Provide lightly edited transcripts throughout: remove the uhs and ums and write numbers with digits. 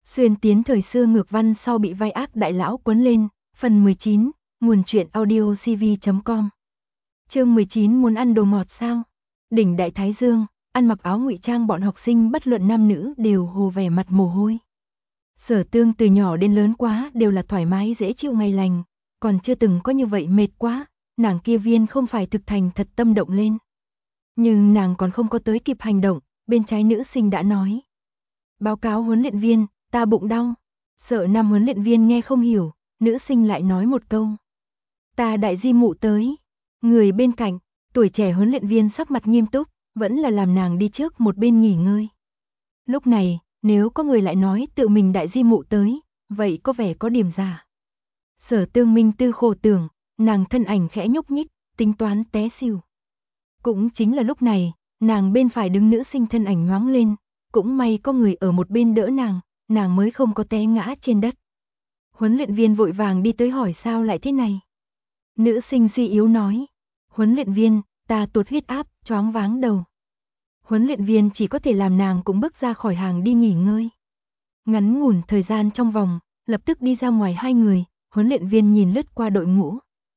Xuyên tiến thời xưa ngược văn sau bị vai ác đại lão quấn lên, phần 19, nguồn truyện audio cv.com. Chương 19 muốn ăn đồ ngọt sao? Đỉnh Đại Thái Dương, ăn mặc áo ngụy trang bọn học sinh bất luận nam nữ đều hồ vẻ mặt mồ hôi. Sở Tương từ nhỏ đến lớn quá đều là thoải mái dễ chịu ngày lành, còn chưa từng có như vậy mệt quá, nàng kia viên không phải thực thành thật tâm động lên. Nhưng nàng còn không có tới kịp hành động, bên trái nữ sinh đã nói. Báo cáo huấn luyện viên, ta bụng đau. Sợ nam huấn luyện viên nghe không hiểu, nữ sinh lại nói một câu. Ta đại di mụ tới. Người bên cạnh, tuổi trẻ huấn luyện viên sắc mặt nghiêm túc, vẫn là làm nàng đi trước một bên nghỉ ngơi. Lúc này, nếu có người lại nói tự mình đại di mụ tới, vậy có vẻ có điểm giả. Sở Tương minh tư khổ tưởng, nàng thân ảnh khẽ nhúc nhích, tính toán té xỉu. Cũng chính là lúc này, nàng bên phải đứng nữ sinh thân ảnh nhoáng lên, cũng may có người ở một bên đỡ nàng mới không có té ngã trên đất. Huấn luyện viên vội vàng đi tới hỏi sao lại thế này. Nữ sinh suy yếu nói, huấn luyện viên, ta tụt huyết áp, choáng váng đầu. Huấn luyện viên chỉ có thể làm nàng cũng bước ra khỏi hàng đi nghỉ ngơi. Ngắn ngủn thời gian trong vòng, lập tức đi ra ngoài hai người, huấn luyện viên nhìn lướt qua đội ngũ.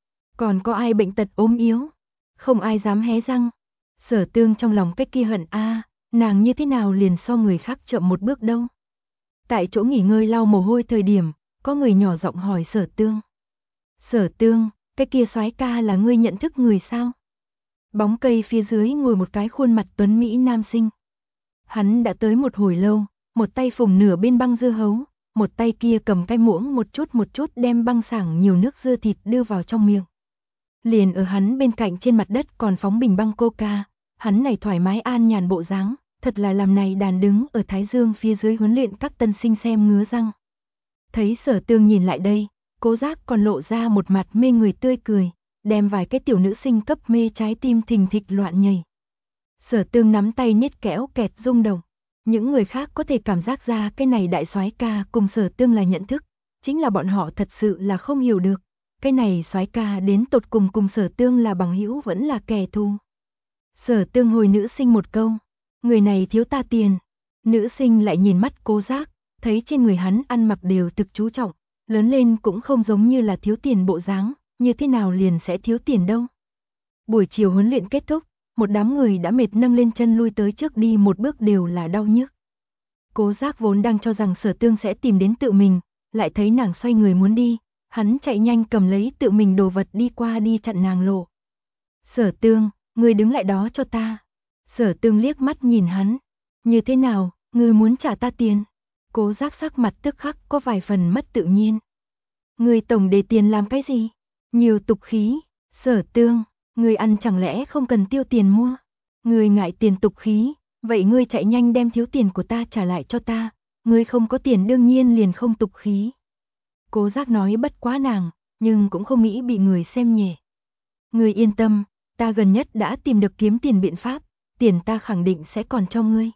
Còn có ai bệnh tật ốm yếu? Không ai dám hé răng. Sở Tương trong lòng cách kia hận nàng như thế nào liền so người khác chậm một bước đâu. Tại chỗ nghỉ ngơi lau mồ hôi thời điểm, có người nhỏ giọng hỏi Sở Tương. Sở Tương, cái kia soái ca là ngươi nhận thức người sao? Bóng cây phía dưới ngồi một cái khuôn mặt tuấn mỹ nam sinh. Hắn đã tới một hồi lâu, một tay phùng nửa bên băng dưa hấu, một tay kia cầm cái muỗng một chút đem băng sảng nhiều nước dưa thịt đưa vào trong miệng. Liền ở hắn bên cạnh trên mặt đất còn phóng bình băng coca, hắn này thoải mái an nhàn bộ dáng, thật là làm này đàn đứng ở Thái Dương phía dưới huấn luyện các tân sinh xem ngứa răng. Thấy Sở Tương nhìn lại đây, Cố Giác còn lộ ra một mặt mê người tươi cười, đem vài cái tiểu nữ sinh cấp mê trái tim thình thịch loạn nhảy. Sở Tương nắm tay niết kẽo kẹt rung động, những người khác có thể cảm giác ra cái này đại soái ca cùng Sở Tương là nhận thức, chính là bọn họ thật sự là không hiểu được, cái này soái ca đến tột cùng Sở Tương là bằng hữu vẫn là kẻ thù. Sở Tương hồi nữ sinh một câu, người này thiếu ta tiền. Nữ sinh lại nhìn mắt Cố Giác, thấy trên người hắn ăn mặc đều thực chú trọng, lớn lên cũng không giống như là thiếu tiền bộ dáng, như thế nào liền sẽ thiếu tiền đâu. Buổi chiều huấn luyện kết thúc, một đám người đã mệt nâng lên chân lui tới trước đi một bước đều là đau nhức. Cố Giác vốn đang cho rằng Sở Tương sẽ tìm đến tự mình, lại thấy nàng xoay người muốn đi, hắn chạy nhanh cầm lấy tự mình đồ vật đi qua đi chặn nàng lộ. Sở Tương, ngươi đứng lại đó cho ta. Sở Tương liếc mắt nhìn hắn. Như thế nào, ngươi muốn trả ta tiền? Cố Giác sắc mặt tức khắc có vài phần mất tự nhiên. Ngươi tổng để tiền làm cái gì? Nhiều tục khí. Sở Tương, ngươi ăn chẳng lẽ không cần tiêu tiền mua? Ngươi ngại tiền tục khí, vậy ngươi chạy nhanh đem thiếu tiền của ta trả lại cho ta. Ngươi không có tiền đương nhiên liền không tục khí. Cố Giác nói bất quá nàng, nhưng cũng không nghĩ bị người xem nhẹ. Ngươi yên tâm, ta gần nhất đã tìm được kiếm tiền biện pháp, tiền ta khẳng định sẽ còn cho ngươi.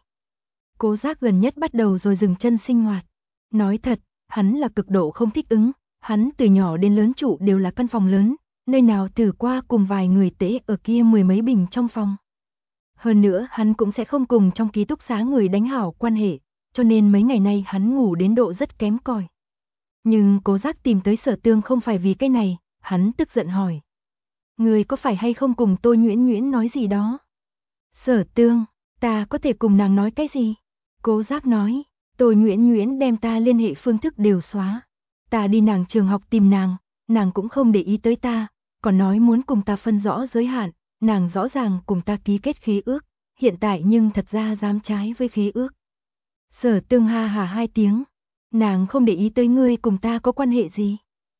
Cố Giác gần nhất bắt đầu rồi dừng chân sinh hoạt. Nói thật, hắn là cực độ không thích ứng, hắn từ nhỏ đến lớn trụ đều là căn phòng lớn, nơi nào thử qua cùng vài người tễ ở kia mười mấy bình trong phòng. Hơn nữa hắn cũng sẽ không cùng trong ký túc xá người đánh hảo quan hệ, cho nên mấy ngày nay hắn ngủ đến độ rất kém cỏi. Nhưng Cố Giác tìm tới Sở Tương không phải vì cái này, hắn tức giận hỏi. Người có phải hay không cùng tôi Nhuyễn Nhuyễn nói gì đó? Sở Tương, ta có thể cùng nàng nói cái gì? Cố Giác nói, tôi Nhuyễn Nhuyễn đem ta liên hệ phương thức đều xóa. Ta đi nàng trường học tìm nàng cũng không để ý tới ta, còn nói muốn cùng ta phân rõ giới hạn, nàng rõ ràng cùng ta ký kết khế ước, hiện tại nhưng thật ra dám trái với khế ước. Sở Tương ha hả hai tiếng, nàng không để ý tới ngươi cùng ta có quan hệ gì?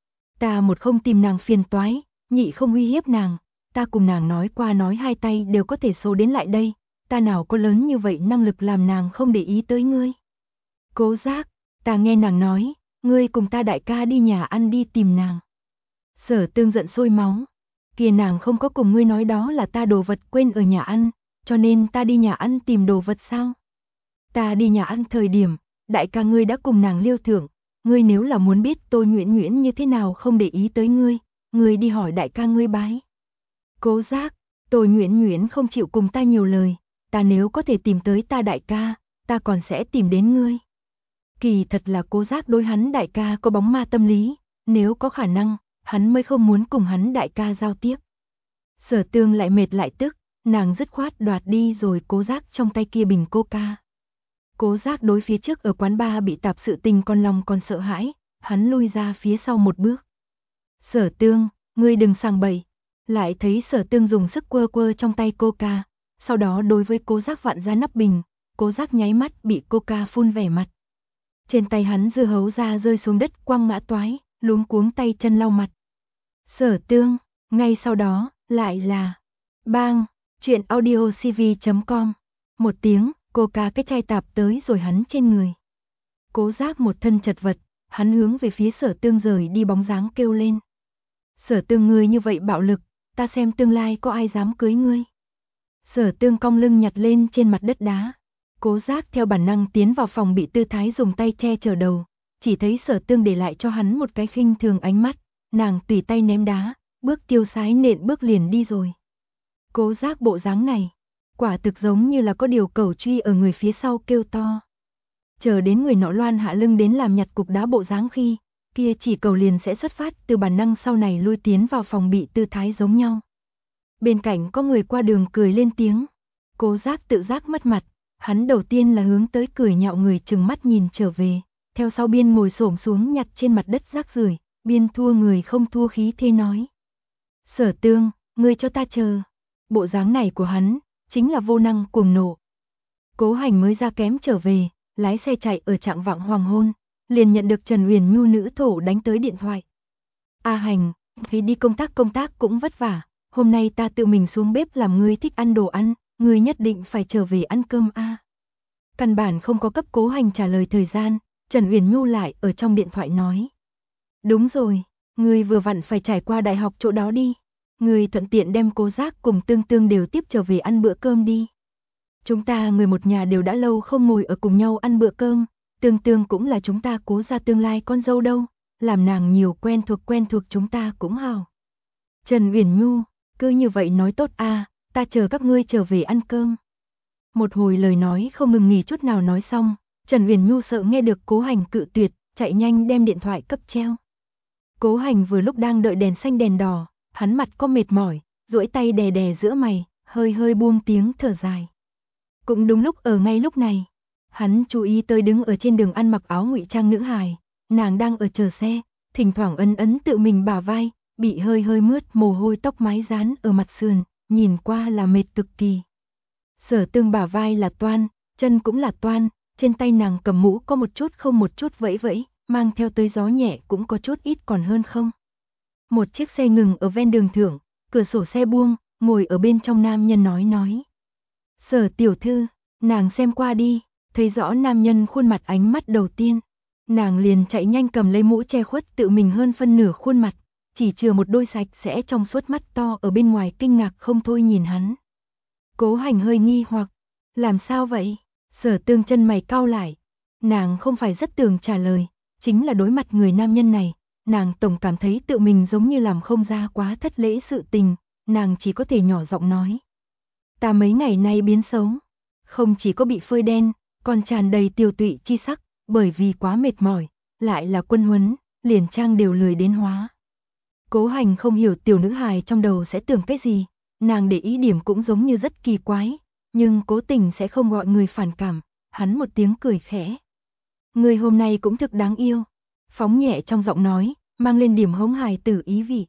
Ta một không tìm nàng phiền toái, nhị không uy hiếp nàng, ta cùng nàng nói qua nói hai tay đều có thể số đến lại đây, ta nào có lớn như vậy năng lực làm nàng không để ý tới ngươi. Cố Giác, ta nghe nàng nói, ngươi cùng ta đại ca đi nhà ăn đi tìm nàng. Sở Tương giận sôi máu, kìa nàng không có cùng ngươi nói đó là ta đồ vật quên ở nhà ăn, cho nên ta đi nhà ăn tìm đồ vật sao? Ta đi nhà ăn thời điểm, đại ca ngươi đã cùng nàng liêu thưởng, ngươi nếu là muốn biết tôi Nhuyễn Nhuyễn như thế nào không để ý tới ngươi đi hỏi đại ca ngươi bái. Cố Giác, tôi Nhuyễn Nhuyễn không chịu cùng ta nhiều lời, ta nếu có thể tìm tới ta đại ca, ta còn sẽ tìm đến ngươi. Kỳ thật là Cố Giác đối hắn đại ca có bóng ma tâm lý, nếu có khả năng, hắn mới không muốn cùng hắn đại ca giao tiếp. Sở Tương lại mệt lại tức, nàng dứt khoát đoạt đi rồi Cố Giác trong tay kia bình coca. Cố Giác đối phía trước ở quán bar bị tạp sự tình con lòng còn sợ hãi, hắn lui ra phía sau một bước. Sở Tương, ngươi đừng sang bậy. Lại thấy Sở Tương dùng sức quơ quơ trong tay coca, sau đó đối với Cố Giác vặn ra nắp bình, Cố Giác nháy mắt bị coca phun vẻ mặt. Trên tay hắn dưa hấu ra rơi xuống đất quăng ngã toái, luống cuống tay chân lau mặt. Sở Tương, ngay sau đó, lại là bang, truyện audiocv.com. Một tiếng, coca cái chai tạp tới rồi hắn trên người. Cố Giác một thân chật vật, hắn hướng về phía Sở Tương rời đi bóng dáng kêu lên. Sở Tương, ngươi như vậy bạo lực, ta xem tương lai có ai dám cưới ngươi. Sở Tương cong lưng nhặt lên trên mặt đất đá. Cố Giác theo bản năng tiến vào phòng bị tư thái dùng tay che chở đầu, chỉ thấy Sở Tương để lại cho hắn một cái khinh thường ánh mắt, nàng tùy tay ném đá, bước tiêu sái nện bước liền đi rồi. Cố Giác bộ dáng này, quả thực giống như là có điều cẩu truy ở người phía sau kêu to. Chờ đến người nọ loan hạ lưng đến làm nhặt cục đá bộ dáng khi, kia chỉ cầu liền sẽ xuất phát từ bản năng sau này lui tiến vào phòng bị tư thái giống nhau. Bên cạnh có người qua đường cười lên tiếng, Cố Giác tự giác mất mặt, hắn đầu tiên là hướng tới cười nhạo người chừng mắt nhìn trở về, theo sau biên ngồi xổm xuống nhặt trên mặt đất rác rưởi, biên thua người không thua khí thế nói. Sở Tương, ngươi cho ta chờ. Bộ dáng này của hắn, chính là vô năng cuồng nộ. Cố Hành mới ra kém trở về, lái xe chạy ở trạng vạng hoàng hôn, liền nhận được Trần Uyển Nhu nữ thổ đánh tới điện thoại. A Hành, thấy đi công tác cũng vất vả, hôm nay ta tự mình xuống bếp làm ngươi thích ăn đồ ăn, ngươi nhất định phải trở về ăn cơm a. Căn bản không có cấp Cố Hành trả lời thời gian, Trần Uyển Nhu lại ở trong điện thoại nói. Đúng rồi, ngươi vừa vặn phải trải qua đại học chỗ đó đi, ngươi thuận tiện đem Cố Giác cùng Tương Tương đều tiếp trở về ăn bữa cơm đi. Chúng ta người một nhà đều đã lâu không ngồi ở cùng nhau ăn bữa cơm, Tương Tương cũng là chúng ta Cố gia tương lai con dâu đâu, làm nàng nhiều quen thuộc chúng ta cũng hào. Trần Uyển Nhu, cứ như vậy nói tốt a, ta chờ các ngươi trở về ăn cơm. Một hồi lời nói không ngừng nghỉ chút nào nói xong, Trần Uyển Nhu sợ nghe được Cố Hành cự tuyệt, chạy nhanh đem điện thoại cấp treo. Cố Hành vừa lúc đang đợi đèn xanh đèn đỏ, hắn mặt có mệt mỏi, duỗi tay đè đè giữa mày, hơi buông tiếng thở dài. Cũng đúng lúc ở ngay lúc này, hắn chú ý tới đứng ở trên đường ăn mặc áo ngụy trang nữ hài, nàng đang ở chờ xe, thỉnh thoảng ấn tự mình bả vai, bị hơi mướt mồ hôi tóc mái dán ở mặt sườn, nhìn qua là mệt cực kỳ. Sở Tương bả vai là toan, chân cũng là toan, trên tay nàng cầm mũ có một chút không một chút vẫy, mang theo tới gió nhẹ cũng có chút ít còn hơn không. Một chiếc xe ngừng ở ven đường thượng, cửa sổ xe buông, ngồi ở bên trong nam nhân nói. Sở tiểu thư, nàng xem qua đi, thấy rõ nam nhân khuôn mặt ánh mắt đầu tiên. Nàng liền chạy nhanh cầm lấy mũ che khuất tự mình hơn phân nửa khuôn mặt, chỉ chừa một đôi sạch sẽ trong suốt mắt to ở bên ngoài kinh ngạc không thôi nhìn hắn. Cố Hành hơi nghi hoặc, làm sao vậy? Sở Tương chân mày cau lại, nàng không phải rất tưởng trả lời, chính là đối mặt người nam nhân này, nàng tổng cảm thấy tự mình giống như làm không ra quá thất lễ sự tình, nàng chỉ có thể nhỏ giọng nói. Ta mấy ngày nay biến xấu, không chỉ có bị phơi đen, còn tràn đầy tiêu tụy chi sắc, bởi vì quá mệt mỏi, lại là quân huấn, liền trang đều lười đến hóa. Cố Hành không hiểu tiểu nữ hài trong đầu sẽ tưởng cái gì, nàng để ý điểm cũng giống như rất kỳ quái, nhưng cố tình sẽ không gọi người phản cảm, hắn một tiếng cười khẽ. Người hôm nay cũng thực đáng yêu, phóng nhẹ trong giọng nói, mang lên điểm hống hài tử ý vị.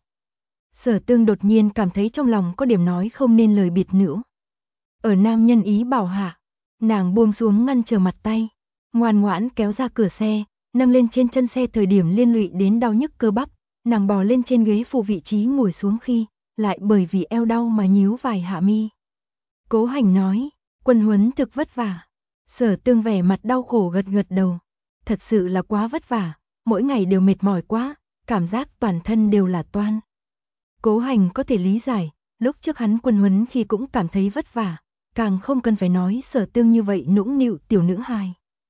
Sở Tương đột nhiên cảm thấy trong lòng có điểm nói không nên lời biệt nữ. Ở nam nhân ý bảo hạ, nàng buông xuống ngăn trở mặt tay, ngoan ngoãn kéo ra cửa xe, nâng lên trên chân xe thời điểm liên lụy đến đau nhức cơ bắp, nàng bò lên trên ghế phụ vị trí ngồi xuống khi, lại bởi vì eo đau mà nhíu vài hạ mi. Cố Hành nói, quân huấn thực vất vả. Sở Tương vẻ mặt đau khổ gật đầu. Thật sự là quá vất vả, mỗi ngày đều mệt mỏi quá, cảm giác toàn thân đều là toan. Cố Hành có thể lý giải, lúc trước hắn quân huấn khi cũng cảm thấy vất vả, càng không cần phải nói Sở Tương như vậy nũng nịu tiểu nữ hài.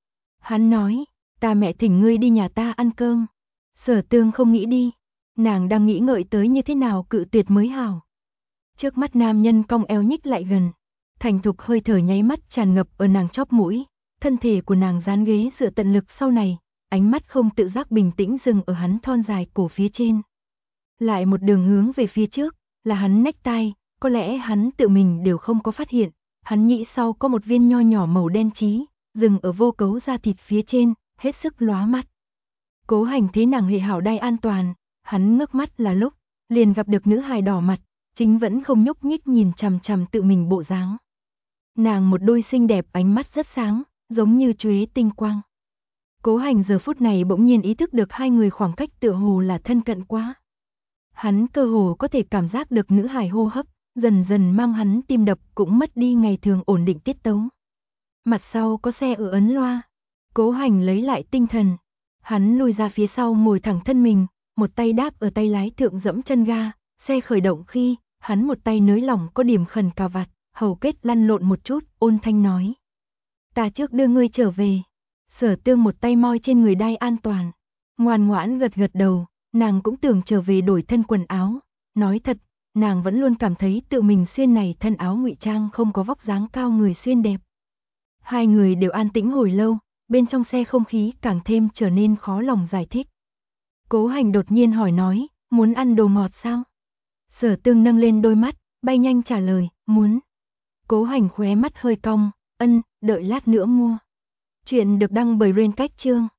Hắn nói, ta mẹ thỉnh ngươi đi nhà ta ăn cơm. Sở Tương không nghĩ đi, nàng đang nghĩ ngợi tới như thế nào cự tuyệt mới hảo. Trước mắt nam nhân cong eo nhích lại gần, thành thục hơi thở nháy mắt tràn ngập ở nàng chóp mũi, thân thể của nàng dán ghế dựa tận lực sau này, ánh mắt không tự giác bình tĩnh dừng ở hắn thon dài cổ phía trên. Lại một đường hướng về phía trước, là hắn necktie, có lẽ hắn tự mình đều không có phát hiện, hắn nhĩ sau có một viên nho nhỏ màu đen chí, dừng ở vô cấu da thịt phía trên, hết sức lóa mắt. Cố Hành thấy nàng hệ hảo đai an toàn, hắn ngước mắt là lúc, liền gặp được nữ hài đỏ mặt, chính vẫn không nhúc nhích nhìn chằm chằm tự mình bộ dáng. Nàng một đôi xinh đẹp ánh mắt rất sáng, giống như chuế tinh quang. Cố Hành giờ phút này bỗng nhiên ý thức được hai người khoảng cách tựa hồ là thân cận quá. Hắn cơ hồ có thể cảm giác được nữ hài hô hấp, dần dần mang hắn tim đập cũng mất đi ngày thường ổn định tiết tấu. Mặt sau có xe ở ấn loa. Cố Hành lấy lại tinh thần. Hắn lùi ra phía sau ngồi thẳng thân mình, một tay đáp ở tay lái thượng dẫm chân ga, xe khởi động khi, hắn một tay nới lỏng có điểm khẩn cà vạt, hầu kết lăn lộn một chút, ôn thanh nói. Ta trước đưa ngươi trở về. Sở Tương một tay moi trên người đai an toàn, ngoan ngoãn gật gật đầu, nàng cũng tưởng trở về đổi thân quần áo. Nói thật, nàng vẫn luôn cảm thấy tự mình xuyên này thân áo ngụy trang không có vóc dáng cao người xuyên đẹp. Hai người đều an tĩnh hồi lâu, bên trong xe không khí càng thêm trở nên khó lòng giải thích. Cố Hành đột nhiên hỏi nói, muốn ăn đồ ngọt sao? Sở Tương nâng lên đôi mắt, bay nhanh trả lời, muốn. Cố Hành khóe mắt hơi cong, ân, đợi lát nữa mua. Chuyện được đăng bởi Rain Cách Chương.